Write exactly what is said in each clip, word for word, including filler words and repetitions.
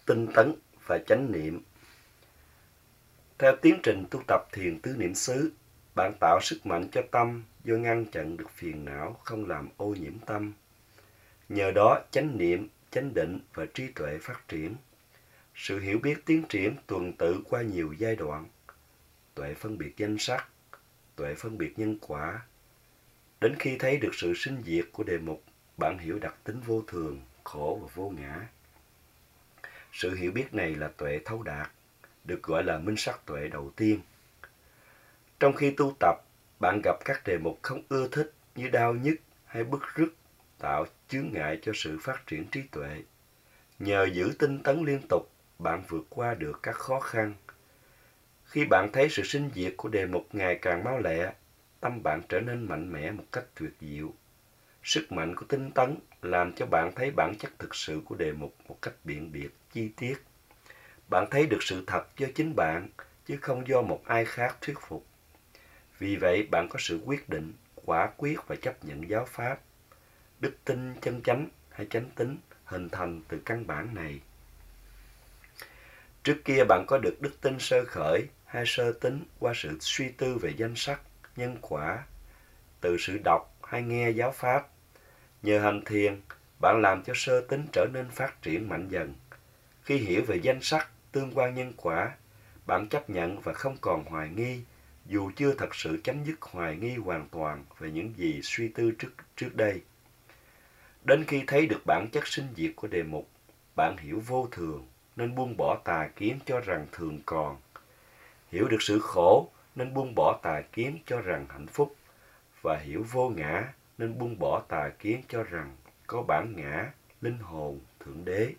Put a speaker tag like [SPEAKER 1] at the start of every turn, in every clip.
[SPEAKER 1] tinh tấn và chánh niệm. Theo tiến trình tu tập thiền tứ niệm xứ, bạn tạo sức mạnh cho tâm do ngăn chặn được phiền não không làm ô nhiễm tâm. Nhờ đó chánh niệm, chánh định và trí tuệ phát triển. Sự hiểu biết tiến triển tuần tự qua nhiều giai đoạn. Tuệ phân biệt danh sắc, tuệ phân biệt nhân quả. Đến khi thấy được sự sinh diệt của đề mục, bạn hiểu đặc tính vô thường, khổ và vô ngã. Sự hiểu biết này là tuệ thấu đạt, được gọi là minh sắc tuệ đầu tiên. Trong khi tu tập, bạn gặp các đề mục không ưa thích như đau nhức hay bứt rứt, tạo chướng ngại cho sự phát triển trí tuệ. Nhờ giữ tinh tấn liên tục, bạn vượt qua được các khó khăn. Khi bạn thấy sự sinh diệt của đề mục ngày càng mau lẹ, tâm bạn trở nên mạnh mẽ một cách tuyệt diệu. Sức mạnh của tinh tấn làm cho bạn thấy bản chất thực sự của đề mục một cách biện biệt, chi tiết. Bạn thấy được sự thật do chính bạn, chứ không do một ai khác thuyết phục. Vì vậy, bạn có sự quyết định, quả quyết và chấp nhận giáo pháp. Đức tin chân chánh hay chánh tín hình thành từ căn bản này. Trước kia bạn có được đức tin sơ khởi hay sơ tín qua sự suy tư về danh sắc, nhân quả, từ sự đọc hay nghe giáo pháp. Nhờ hành thiền, bạn làm cho sơ tín trở nên phát triển mạnh dần. Khi hiểu về danh sắc, tương quan nhân quả, bạn chấp nhận và không còn hoài nghi, dù chưa thật sự chấm dứt hoài nghi hoàn toàn về những gì suy tư trước, trước đây. Đến khi thấy được bản chất sinh diệt của đề mục, bạn hiểu vô thường nên buông bỏ tà kiến cho rằng thường còn. Hiểu được sự khổ nên buông bỏ tà kiến cho rằng hạnh phúc. Và hiểu vô ngã nên buông bỏ tà kiến cho rằng có bản ngã, linh hồn, thượng đế.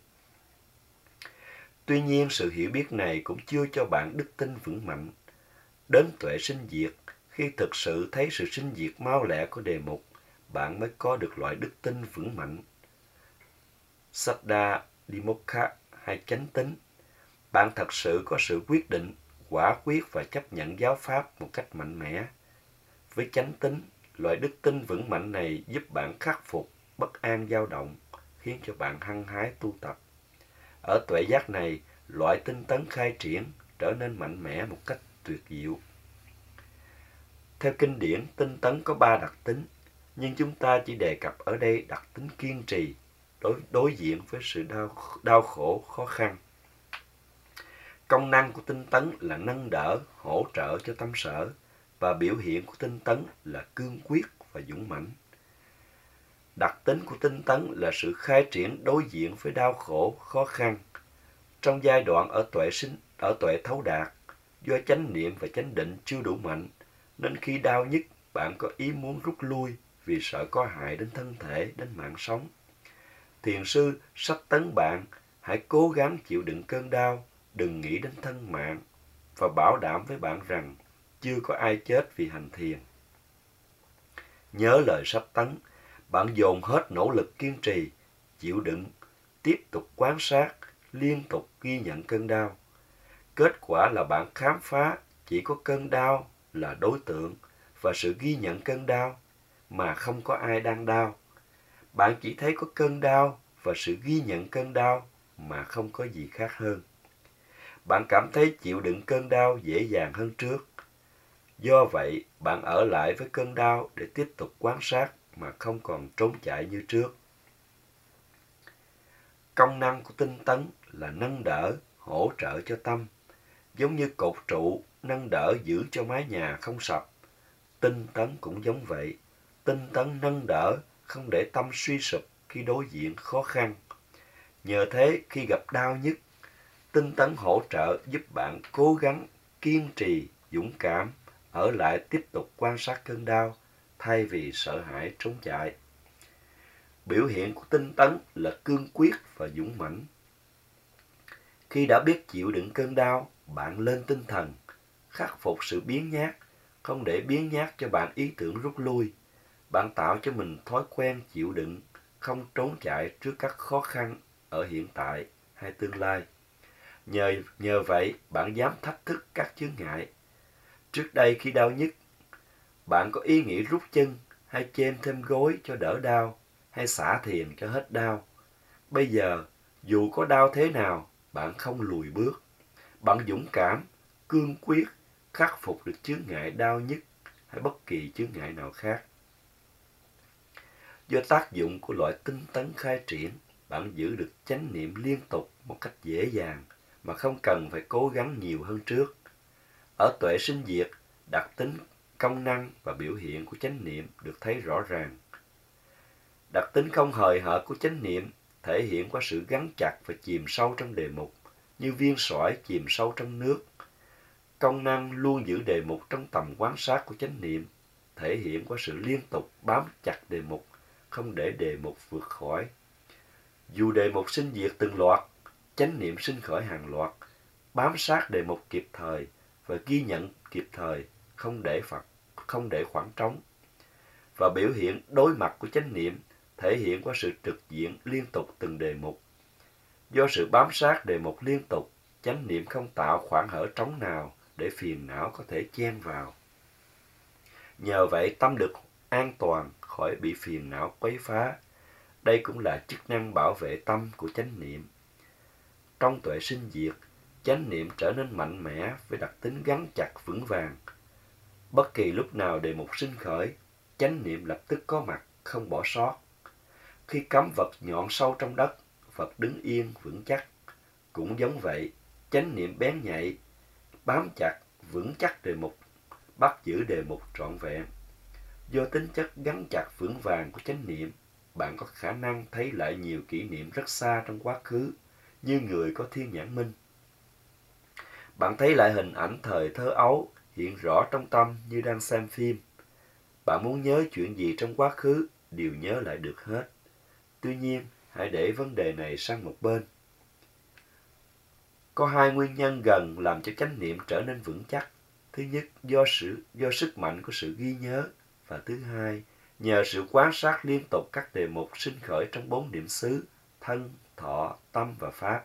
[SPEAKER 1] Tuy nhiên, sự hiểu biết này cũng chưa cho bạn đức tin vững mạnh. Đến tuệ sinh diệt, khi thực sự thấy sự sinh diệt mau lẹ của đề mục, bạn mới có được loại đức tin vững mạnh. Saddha Dimokha hay chánh tín. Bạn thật sự có sự quyết định, quả quyết và chấp nhận giáo pháp một cách mạnh mẽ. Với chánh tín, loại đức tin vững mạnh này giúp bạn khắc phục bất an dao động, khiến cho bạn hăng hái tu tập. Ở tuệ giác này, loại tinh tấn khai triển trở nên mạnh mẽ một cách tuyệt diệu. Theo kinh điển, tinh tấn có ba đặc tính, nhưng chúng ta chỉ đề cập ở đây đặc tính kiên trì, đối, đối diện với sự đau, đau khổ, khó khăn. Công năng của tinh tấn là nâng đỡ, hỗ trợ cho tâm sở, và biểu hiện của tinh tấn là cương quyết và dũng mãnh. Đặc tính của tinh tấn là sự khai triển đối diện với đau khổ, khó khăn. Trong giai đoạn ở tuệ sinh, ở tuệ thấu đạt, do chánh niệm và chánh định chưa đủ mạnh, nên khi đau nhức, bạn có ý muốn rút lui vì sợ có hại đến thân thể, đến mạng sống. Thiền sư sách tấn bạn, hãy cố gắng chịu đựng cơn đau, đừng nghĩ đến thân mạng, và bảo đảm với bạn rằng chưa có ai chết vì hành thiền. Nhớ lời sách tấn, bạn dồn hết nỗ lực kiên trì, chịu đựng, tiếp tục quan sát, liên tục ghi nhận cơn đau. Kết quả là bạn khám phá chỉ có cơn đau là đối tượng và sự ghi nhận cơn đau mà không có ai đang đau. Bạn chỉ thấy có cơn đau và sự ghi nhận cơn đau mà không có gì khác hơn. Bạn cảm thấy chịu đựng cơn đau dễ dàng hơn trước. Do vậy, bạn ở lại với cơn đau để tiếp tục quan sát mà không còn trốn chạy như trước. Công năng của tinh tấn là nâng đỡ, hỗ trợ cho tâm, giống như cột trụ nâng đỡ giữ cho mái nhà không sập. Tinh tấn cũng giống vậy, tinh tấn nâng đỡ, không để tâm suy sụp khi đối diện khó khăn. Nhờ thế, khi gặp đau nhức, tinh tấn hỗ trợ giúp bạn cố gắng, kiên trì, dũng cảm, ở lại tiếp tục quan sát cơn đau, thay vì sợ hãi trốn chạy. Biểu hiện của tinh tấn là cương quyết và dũng mãnh. Khi đã biết chịu đựng cơn đau, bạn lên tinh thần, khắc phục sự biếng nhác, không để biếng nhác cho bạn ý tưởng rút lui. Bạn tạo cho mình thói quen chịu đựng, không trốn chạy trước các khó khăn ở hiện tại hay tương lai. Nhờ, nhờ vậy, bạn dám thách thức các chướng ngại. Trước đây khi đau nhức, bạn có ý nghĩ rút chân hay chêm thêm gối cho đỡ đau, hay xả thiền cho hết đau. Bây giờ, dù có đau thế nào, bạn không lùi bước. Bạn dũng cảm, cương quyết, khắc phục được chướng ngại đau nhức hay bất kỳ chướng ngại nào khác. Do tác dụng của loại tinh tấn khai triển, bạn giữ được chánh niệm liên tục một cách dễ dàng mà không cần phải cố gắng nhiều hơn trước. Ở tuệ sinh diệt, đặc tính, công năng và biểu hiện của chánh niệm được thấy rõ ràng. Đặc tính không hời hợt của chánh niệm thể hiện qua sự gắn chặt và chìm sâu trong đề mục, như viên sỏi chìm sâu trong nước. Công năng luôn giữ đề mục trong tầm quan sát của chánh niệm thể hiện qua sự liên tục bám chặt đề mục, không để đề mục vượt khỏi. Dù đề mục sinh diệt từng loạt, chánh niệm sinh khởi hàng loạt, bám sát đề mục kịp thời và ghi nhận kịp thời, không để phật, không để khoảng trống. Và biểu hiện đối mặt của chánh niệm thể hiện qua sự trực diện liên tục từng đề mục. Do sự bám sát đề mục liên tục, chánh niệm không tạo khoảng hở trống nào để phiền não có thể chen vào. Nhờ vậy tâm được an toàn khỏi bị phiền não quấy phá. Đây cũng là chức năng bảo vệ tâm của chánh niệm. Trong tuệ sinh diệt, chánh niệm trở nên mạnh mẽ với đặc tính gắn chặt vững vàng. Bất kỳ lúc nào đề mục sinh khởi, chánh niệm lập tức có mặt, không bỏ sót. Khi cắm vật nhọn sâu trong đất, vật đứng yên vững chắc. Cũng giống vậy, chánh niệm bén nhạy, bám chặt, vững chắc đề mục, bắt giữ đề mục trọn vẹn. Do tính chất gắn chặt vững vàng của chánh niệm, bạn có khả năng thấy lại nhiều kỷ niệm rất xa trong quá khứ, như người có thiên nhãn minh. Bạn thấy lại hình ảnh thời thơ ấu hiện rõ trong tâm như đang xem phim. Bạn muốn nhớ chuyện gì trong quá khứ, đều nhớ lại được hết. Tuy nhiên, hãy để vấn đề này sang một bên. Có hai nguyên nhân gần làm cho chánh niệm trở nên vững chắc. Thứ nhất, do sự do sức mạnh của sự ghi nhớ. Và thứ hai, nhờ sự quan sát liên tục các đề mục sinh khởi trong bốn niệm xứ, thân, thọ, tâm và pháp.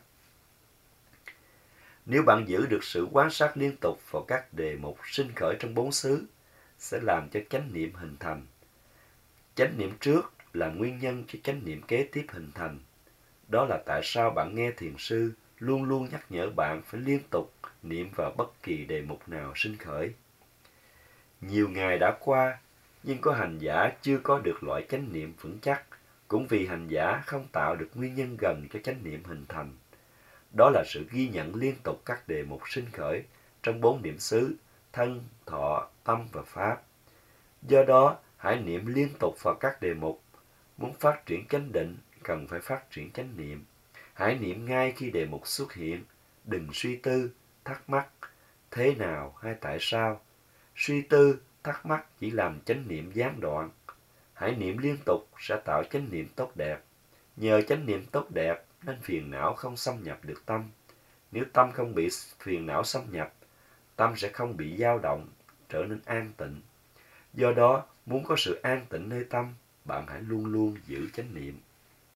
[SPEAKER 1] Nếu bạn giữ được sự quan sát liên tục vào các đề mục sinh khởi trong bốn xứ, sẽ làm cho chánh niệm hình thành. Chánh niệm trước là nguyên nhân cho chánh niệm kế tiếp hình thành. Đó là tại sao bạn nghe thiền sư luôn luôn nhắc nhở bạn phải liên tục niệm vào bất kỳ đề mục nào sinh khởi. Nhiều ngày đã qua, nhưng có hành giả chưa có được loại chánh niệm vững chắc, cũng vì hành giả không tạo được nguyên nhân gần cho chánh niệm hình thành. Đó là sự ghi nhận liên tục các đề mục sinh khởi trong bốn niệm xứ, thân, thọ, tâm và pháp. Do đó, hãy niệm liên tục vào các đề mục. Muốn phát triển chánh định, cần phải phát triển chánh niệm. Hãy niệm ngay khi đề mục xuất hiện, đừng suy tư, thắc mắc, thế nào hay tại sao. Suy tư, thắc mắc chỉ làm chánh niệm gián đoạn. Hãy niệm liên tục sẽ tạo chánh niệm tốt đẹp. Nhờ chánh niệm tốt đẹp nên phiền não không xâm nhập được tâm. Nếu tâm không bị phiền não xâm nhập, tâm sẽ không bị dao động, trở nên an tịnh. Do đó, muốn có sự an tịnh nơi tâm, bạn hãy luôn luôn giữ chánh niệm.